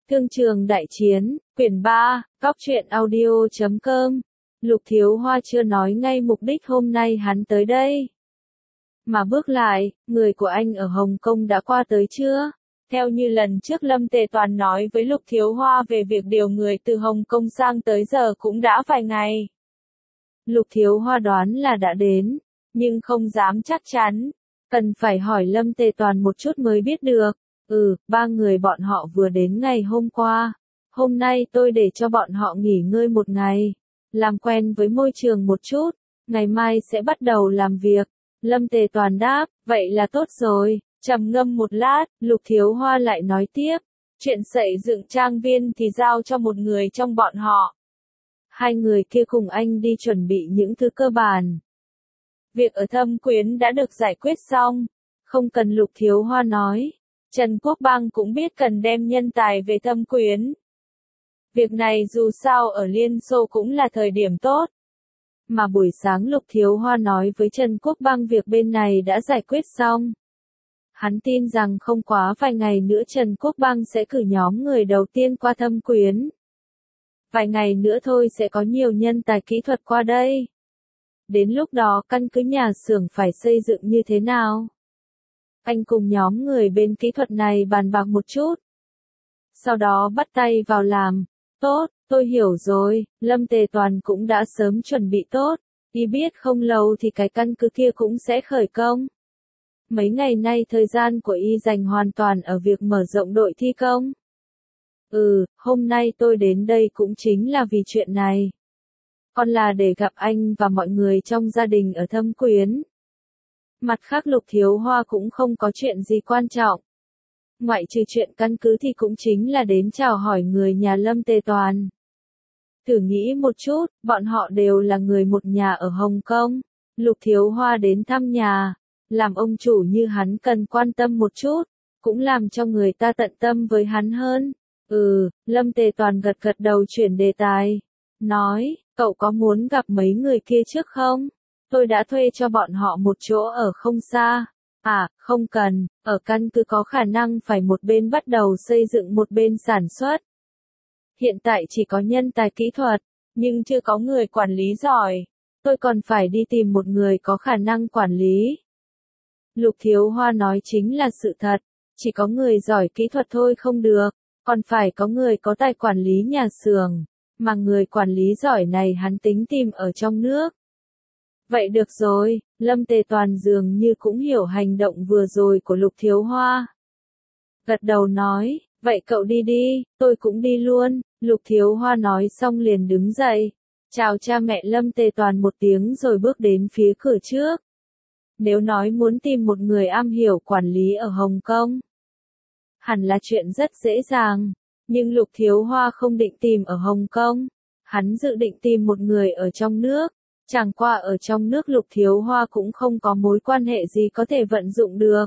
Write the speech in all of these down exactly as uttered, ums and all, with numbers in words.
Thương trường đại chiến, quyển ba, góc truyện audio chấm com. Lục Thiếu Hoa chưa nói ngay mục đích hôm nay hắn tới đây. Mà bước lại, người của anh ở Hồng Kông đã qua tới chưa? Theo như lần trước Lâm Tề Toàn nói với Lục Thiếu Hoa về việc điều người từ Hồng Kông sang tới giờ cũng đã vài ngày. Lục Thiếu Hoa đoán là đã đến, nhưng không dám chắc chắn. Cần phải hỏi Lâm Tề Toàn một chút mới biết được. Ừ, ba người bọn họ vừa đến ngày hôm qua. Hôm nay tôi để cho bọn họ nghỉ ngơi một ngày. Làm quen với môi trường một chút. Ngày mai sẽ bắt đầu làm việc. Lâm Tề Toàn đáp, vậy là tốt rồi. Trầm ngâm một lát, Lục Thiếu Hoa lại nói tiếp. Chuyện xây dựng trang viên thì giao cho một người trong bọn họ. Hai người kia cùng anh đi chuẩn bị những thứ cơ bản. Việc ở Thâm Quyến đã được giải quyết xong. Không cần Lục Thiếu Hoa nói. Trần Quốc Bang cũng biết cần đem nhân tài về Thâm Quyến. Việc này dù sao ở Liên Xô cũng là thời điểm tốt. Mà buổi sáng Lục Thiếu Hoa nói với Trần Quốc Bang việc bên này đã giải quyết xong. Hắn tin rằng không quá vài ngày nữa Trần Quốc Bang sẽ cử nhóm người đầu tiên qua Thâm Quyến. Vài ngày nữa thôi sẽ có nhiều nhân tài kỹ thuật qua đây. Đến lúc đó căn cứ nhà xưởng phải xây dựng như thế nào? Anh cùng nhóm người bên kỹ thuật này bàn bạc một chút. Sau đó bắt tay vào làm. Tốt, tôi hiểu rồi, Lâm Tề Toàn cũng đã sớm chuẩn bị tốt. Y biết không lâu thì cái căn cứ kia cũng sẽ khởi công. Mấy ngày nay thời gian của Y dành hoàn toàn ở việc mở rộng đội thi công. Ừ, hôm nay tôi đến đây cũng chính là vì chuyện này. Còn là để gặp anh và mọi người trong gia đình ở Thâm Quyến. Mặt khác Lục Thiếu Hoa cũng không có chuyện gì quan trọng. Ngoại trừ chuyện căn cứ thì cũng chính là đến chào hỏi người nhà Lâm Tề Toàn. Thử nghĩ một chút, bọn họ đều là người một nhà ở Hồng Kông. Lục Thiếu Hoa đến thăm nhà, làm ông chủ như hắn cần quan tâm một chút, cũng làm cho người ta tận tâm với hắn hơn. Ừ, Lâm Tề Toàn gật gật đầu chuyển đề tài. Nói, cậu có muốn gặp mấy người kia trước không? Tôi đã thuê cho bọn họ một chỗ ở không xa. À, không cần, ở căn cứ có khả năng phải một bên bắt đầu xây dựng một bên sản xuất. Hiện tại chỉ có nhân tài kỹ thuật, nhưng chưa có người quản lý giỏi. Tôi còn phải đi tìm một người có khả năng quản lý. Lục Thiếu Hoa nói chính là sự thật, chỉ có người giỏi kỹ thuật thôi không được, còn phải có người có tài quản lý nhà xưởng, mà người quản lý giỏi này hắn tính tìm ở trong nước. Vậy được rồi, Lâm Tề Toàn dường như cũng hiểu hành động vừa rồi của Lục Thiếu Hoa. Gật đầu nói, vậy cậu đi đi, tôi cũng đi luôn. Lục Thiếu Hoa nói xong liền đứng dậy, chào cha mẹ Lâm Tề Toàn một tiếng rồi bước đến phía cửa trước. Nếu nói muốn tìm một người am hiểu quản lý ở Hồng Kông, hẳn là chuyện rất dễ dàng, nhưng Lục Thiếu Hoa không định tìm ở Hồng Kông, hắn dự định tìm một người ở trong nước. Chẳng qua ở trong nước Lục Thiếu Hoa cũng không có mối quan hệ gì có thể vận dụng được.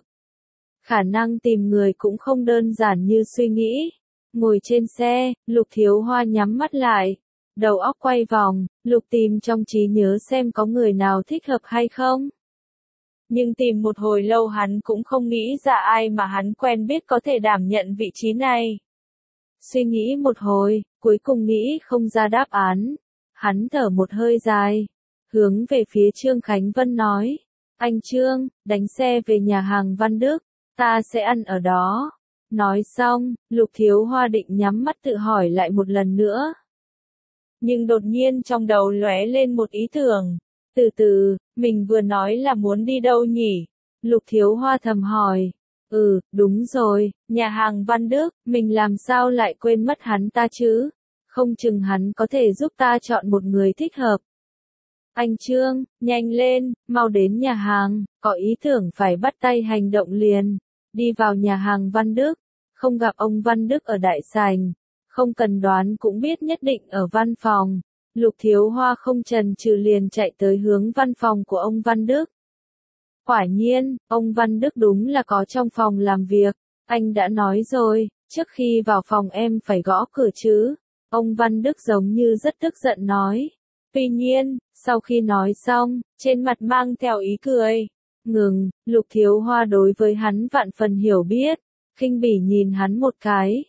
Khả năng tìm người cũng không đơn giản như suy nghĩ. Ngồi trên xe, Lục Thiếu Hoa nhắm mắt lại. Đầu óc quay vòng, Lục tìm trong trí nhớ xem có người nào thích hợp hay không. Nhưng tìm một hồi lâu hắn cũng không nghĩ ra ai mà hắn quen biết có thể đảm nhận vị trí này. Suy nghĩ một hồi, cuối cùng nghĩ không ra đáp án. Hắn thở một hơi dài. Hướng về phía Trương Khánh Vân nói, anh Trương, đánh xe về nhà hàng Văn Đức, ta sẽ ăn ở đó. Nói xong, Lục Thiếu Hoa định nhắm mắt tự hỏi lại một lần nữa. Nhưng đột nhiên trong đầu lóe lên một ý tưởng. Từ từ, mình vừa nói là muốn đi đâu nhỉ? Lục Thiếu Hoa thầm hỏi. Ừ, đúng rồi, nhà hàng Văn Đức, mình làm sao lại quên mất hắn ta chứ? Không chừng hắn có thể giúp ta chọn một người thích hợp. Anh Trương, nhanh lên, mau đến nhà hàng, có ý tưởng phải bắt tay hành động liền. Đi vào nhà hàng Văn Đức, không gặp ông Văn Đức ở đại sảnh, không cần đoán cũng biết nhất định ở văn phòng. Lục Thiếu Hoa không chần chừ liền chạy tới hướng văn phòng của ông Văn Đức. Quả nhiên, ông Văn Đức đúng là có trong phòng làm việc. Anh đã nói rồi, trước khi vào phòng em phải gõ cửa chứ. Ông Văn Đức giống như rất tức giận nói. Tuy nhiên, sau khi nói xong, trên mặt mang theo ý cười. Ngừng, Lục Thiếu Hoa đối với hắn vạn phần hiểu biết, khinh bỉ nhìn hắn một cái.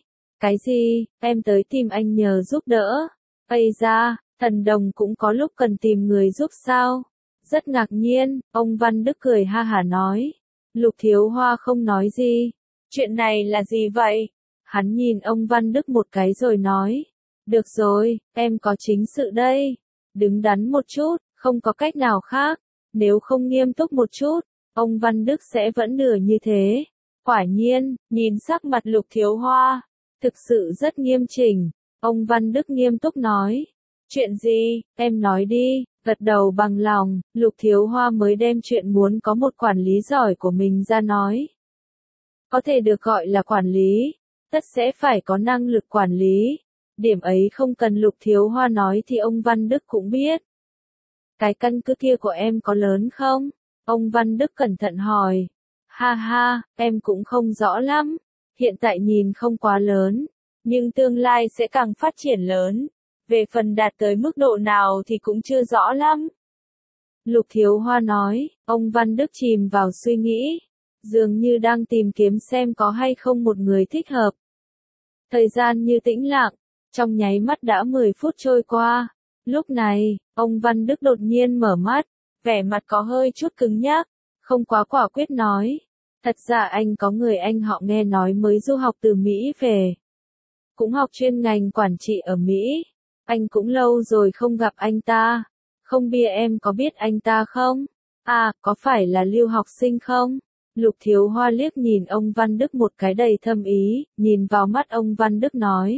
Cái gì, em tới tìm anh nhờ giúp đỡ. Ây da, thần đồng cũng có lúc cần tìm người giúp sao? Rất ngạc nhiên, ông Văn Đức cười ha hả nói. Lục Thiếu Hoa không nói gì. Chuyện này là gì vậy? Hắn nhìn ông Văn Đức một cái rồi nói. Được rồi, em có chính sự đây. Đứng đắn một chút, không có cách nào khác. Nếu không nghiêm túc một chút, ông Văn Đức sẽ vẫn nửa như thế. Quả nhiên, nhìn sắc mặt Lục Thiếu Hoa, thực sự rất nghiêm chỉnh. Ông Văn Đức nghiêm túc nói. Chuyện gì, em nói đi, gật đầu bằng lòng, Lục Thiếu Hoa mới đem chuyện muốn có một quản lý giỏi của mình ra nói. Có thể được gọi là quản lý, tất sẽ phải có năng lực quản lý. Điểm ấy không cần Lục Thiếu Hoa nói thì ông Văn Đức cũng biết. Cái căn cứ kia của em có lớn không? Ông Văn Đức cẩn thận hỏi. Ha ha, em cũng không rõ lắm. Hiện tại nhìn không quá lớn, nhưng tương lai sẽ càng phát triển lớn. Về phần đạt tới mức độ nào thì cũng chưa rõ lắm. Lục Thiếu Hoa nói, ông Văn Đức chìm vào suy nghĩ. Dường như đang tìm kiếm xem có hay không một người thích hợp. Thời gian như tĩnh lặng, trong nháy mắt đã mười phút trôi qua. Lúc này, ông Văn Đức đột nhiên mở mắt, vẻ mặt có hơi chút cứng nhắc, không quá quả quyết nói. Thật ra anh có người anh họ nghe nói mới du học từ Mỹ về. Cũng học chuyên ngành quản trị ở Mỹ. Anh cũng lâu rồi không gặp anh ta. Không biết em có biết anh ta không? À, có phải là lưu học sinh không? Lục Thiếu Hoa liếc nhìn ông Văn Đức một cái đầy thâm ý, nhìn vào mắt ông Văn Đức nói.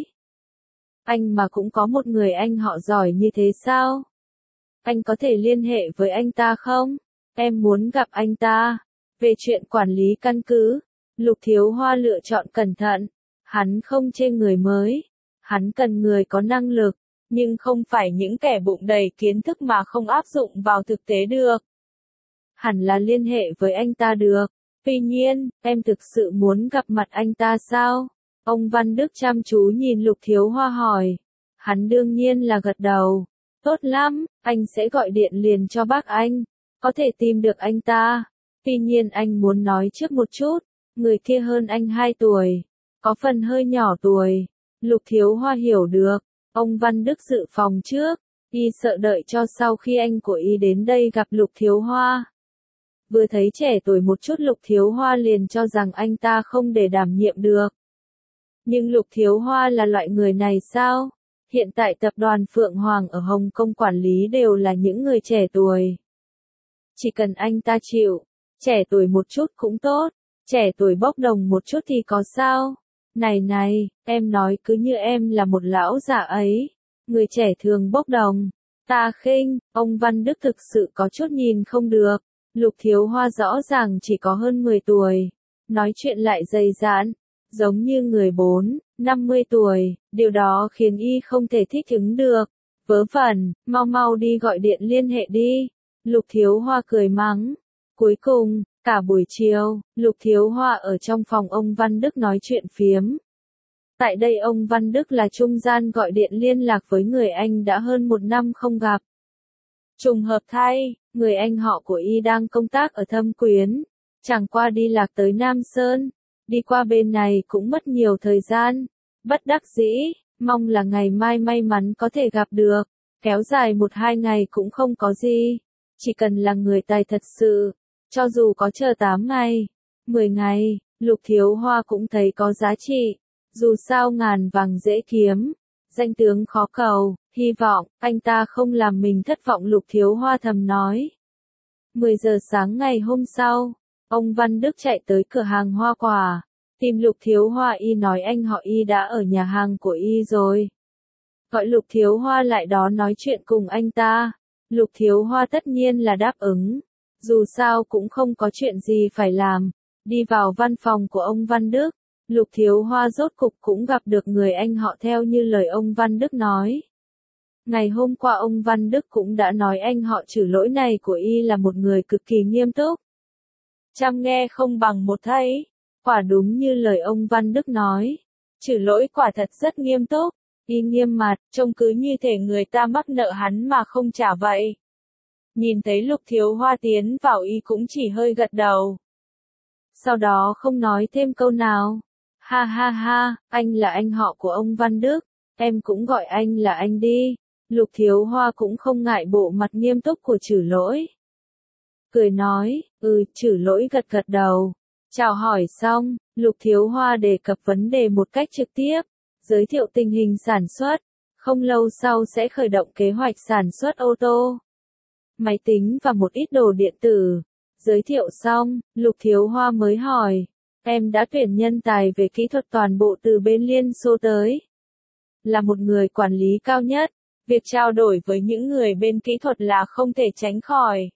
Anh mà cũng có một người anh họ giỏi như thế sao? Anh có thể liên hệ với anh ta không? Em muốn gặp anh ta. Về chuyện quản lý căn cứ, Lục Thiếu Hoa lựa chọn cẩn thận. Hắn không chê người mới. Hắn cần người có năng lực, nhưng không phải những kẻ bụng đầy kiến thức mà không áp dụng vào thực tế được. Hẳn là liên hệ với anh ta được. Tuy nhiên, em thực sự muốn gặp mặt anh ta sao? Ông Văn Đức chăm chú nhìn Lục Thiếu Hoa hỏi. Hắn đương nhiên là gật đầu. Tốt lắm, anh sẽ gọi điện liền cho bác anh. Có thể tìm được anh ta. Tuy nhiên anh muốn nói trước một chút. Người kia hơn anh hai tuổi. Có phần hơi nhỏ tuổi. Lục Thiếu Hoa hiểu được. Ông Văn Đức dự phòng trước. Y sợ đợi cho sau khi anh của Y đến đây gặp Lục Thiếu Hoa. Vừa thấy trẻ tuổi một chút Lục Thiếu Hoa liền cho rằng anh ta không để đảm nhiệm được. Nhưng Lục Thiếu Hoa là loại người này sao? Hiện tại tập đoàn Phượng Hoàng ở Hồng Kông quản lý đều là những người trẻ tuổi. Chỉ cần anh ta chịu, trẻ tuổi một chút cũng tốt, trẻ tuổi bốc đồng một chút thì có sao? Này này, em nói cứ như em là một lão già ấy, người trẻ thường bốc đồng. Ta khinh, ông Văn Đức thực sự có chút nhìn không được. Lục Thiếu Hoa rõ ràng chỉ có hơn mười tuổi, nói chuyện lại dày dạn, giống như người bốn, năm mươi tuổi, điều đó khiến Y không thể thích ứng được. Vớ vẩn, mau mau đi gọi điện liên hệ đi. Lục Thiếu Hoa cười mắng. Cuối cùng, cả buổi chiều, Lục Thiếu Hoa ở trong phòng ông Văn Đức nói chuyện phiếm. Tại đây ông Văn Đức là trung gian gọi điện liên lạc với người anh đã hơn một năm không gặp. Trùng hợp thay, người anh họ của Y đang công tác ở Thâm Quyến, chẳng qua đi lạc tới Nam Sơn, đi qua bên này cũng mất nhiều thời gian. Bất đắc dĩ, mong là ngày mai may mắn có thể gặp được, kéo dài một hai ngày cũng không có gì, chỉ cần là người tài thật sự, cho dù có chờ tám ngày, mười ngày, Lục Thiếu Hoa cũng thấy có giá trị, dù sao ngàn vàng dễ kiếm. Danh tướng khó cầu, hy vọng, anh ta không làm mình thất vọng Lục Thiếu Hoa thầm nói. mười giờ sáng ngày hôm sau, ông Văn Đức chạy tới cửa hàng hoa quả, tìm Lục Thiếu Hoa. Y nói anh họ Y đã ở nhà hàng của Y rồi. Gọi Lục Thiếu Hoa lại đó nói chuyện cùng anh ta. Lục Thiếu Hoa tất nhiên là đáp ứng. Dù sao cũng không có chuyện gì phải làm. Đi vào văn phòng của ông Văn Đức. Lục Thiếu Hoa rốt cục cũng gặp được người anh họ theo như lời ông Văn Đức nói. Ngày hôm qua ông Văn Đức cũng đã nói anh họ trừ lỗi này của Y là một người cực kỳ nghiêm túc. Trăm nghe không bằng một thấy, quả đúng như lời ông Văn Đức nói. Trừ lỗi quả thật rất nghiêm túc, Y nghiêm mặt, trông cứ như thể người ta mắc nợ hắn mà không trả vậy. Nhìn thấy Lục Thiếu Hoa tiến vào Y cũng chỉ hơi gật đầu. Sau đó không nói thêm câu nào. Ha ha ha, anh là anh họ của ông Văn Đức, em cũng gọi anh là anh đi. Lục Thiếu Hoa cũng không ngại bộ mặt nghiêm túc của Trử Lỗi. Cười nói, ừ, Trử Lỗi gật gật đầu. Chào hỏi xong, Lục Thiếu Hoa đề cập vấn đề một cách trực tiếp, giới thiệu tình hình sản xuất, không lâu sau sẽ khởi động kế hoạch sản xuất ô tô, máy tính và một ít đồ điện tử. Giới thiệu xong, Lục Thiếu Hoa mới hỏi, em đã tuyển nhân tài về kỹ thuật toàn bộ từ bên Liên Xô tới. Là một người quản lý cao nhất, việc trao đổi với những người bên kỹ thuật là không thể tránh khỏi.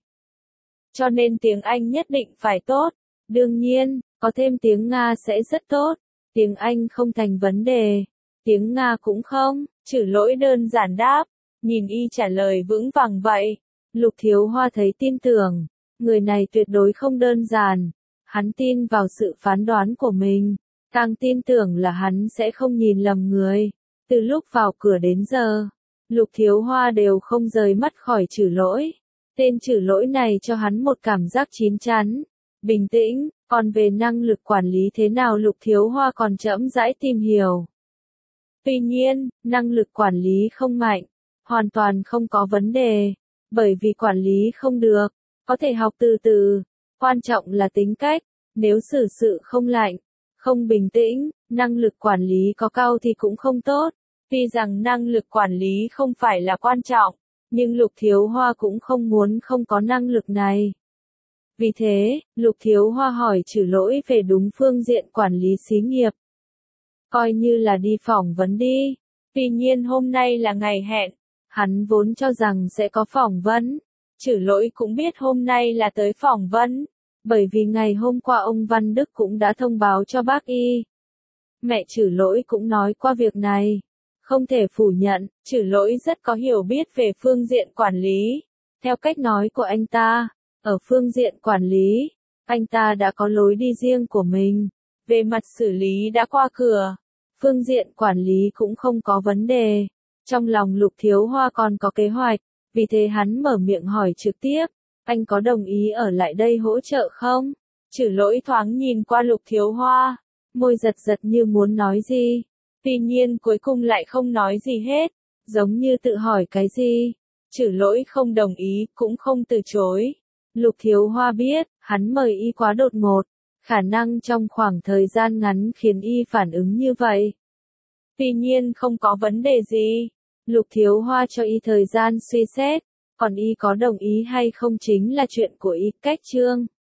Cho nên tiếng Anh nhất định phải tốt. Đương nhiên, có thêm tiếng Nga sẽ rất tốt. Tiếng Anh không thành vấn đề. Tiếng Nga cũng không. Trử Lỗi đơn giản đáp. Nhìn y trả lời vững vàng vậy. Lục Thiếu Hoa thấy tin tưởng. Người này tuyệt đối không đơn giản. Hắn tin vào sự phán đoán của mình. Càng tin tưởng là hắn sẽ không nhìn lầm người. Từ lúc vào cửa đến giờ, Lục Thiếu Hoa đều không rời mắt khỏi Trử Lỗi. Tên Trử Lỗi này cho hắn một cảm giác chín chắn, bình tĩnh, còn về năng lực quản lý thế nào Lục Thiếu Hoa còn chậm rãi tìm hiểu. Tuy nhiên, năng lực quản lý không mạnh, hoàn toàn không có vấn đề, bởi vì quản lý không được, có thể học từ từ, quan trọng là tính cách, nếu xử sự không lạnh, không bình tĩnh, năng lực quản lý có cao thì cũng không tốt. Tuy rằng năng lực quản lý không phải là quan trọng, nhưng Lục Thiếu Hoa cũng không muốn không có năng lực này. Vì thế, Lục Thiếu Hoa hỏi Trử Lỗi về đúng phương diện quản lý xí nghiệp. Coi như là đi phỏng vấn đi. Tuy nhiên hôm nay là ngày hẹn, hắn vốn cho rằng sẽ có phỏng vấn. Trử Lỗi cũng biết hôm nay là tới phỏng vấn, bởi vì ngày hôm qua ông Văn Đức cũng đã thông báo cho bác y. Mẹ Trử Lỗi cũng nói qua việc này. Không thể phủ nhận, Trử Lỗi rất có hiểu biết về phương diện quản lý. Theo cách nói của anh ta, ở phương diện quản lý, anh ta đã có lối đi riêng của mình. Về mặt xử lý đã qua cửa, phương diện quản lý cũng không có vấn đề. Trong lòng Lục Thiếu Hoa còn có kế hoạch, vì thế hắn mở miệng hỏi trực tiếp, anh có đồng ý ở lại đây hỗ trợ không? Trử Lỗi thoáng nhìn qua Lục Thiếu Hoa, môi giật giật như muốn nói gì. Tuy nhiên cuối cùng lại không nói gì hết, giống như tự hỏi cái gì. Trử Lỗi không đồng ý, cũng không từ chối. Lục Thiếu Hoa biết, hắn mời y quá đột ngột, khả năng trong khoảng thời gian ngắn khiến y phản ứng như vậy. Tuy nhiên không có vấn đề gì. Lục Thiếu Hoa cho y thời gian suy xét, còn y có đồng ý hay không chính là chuyện của y. Cách chương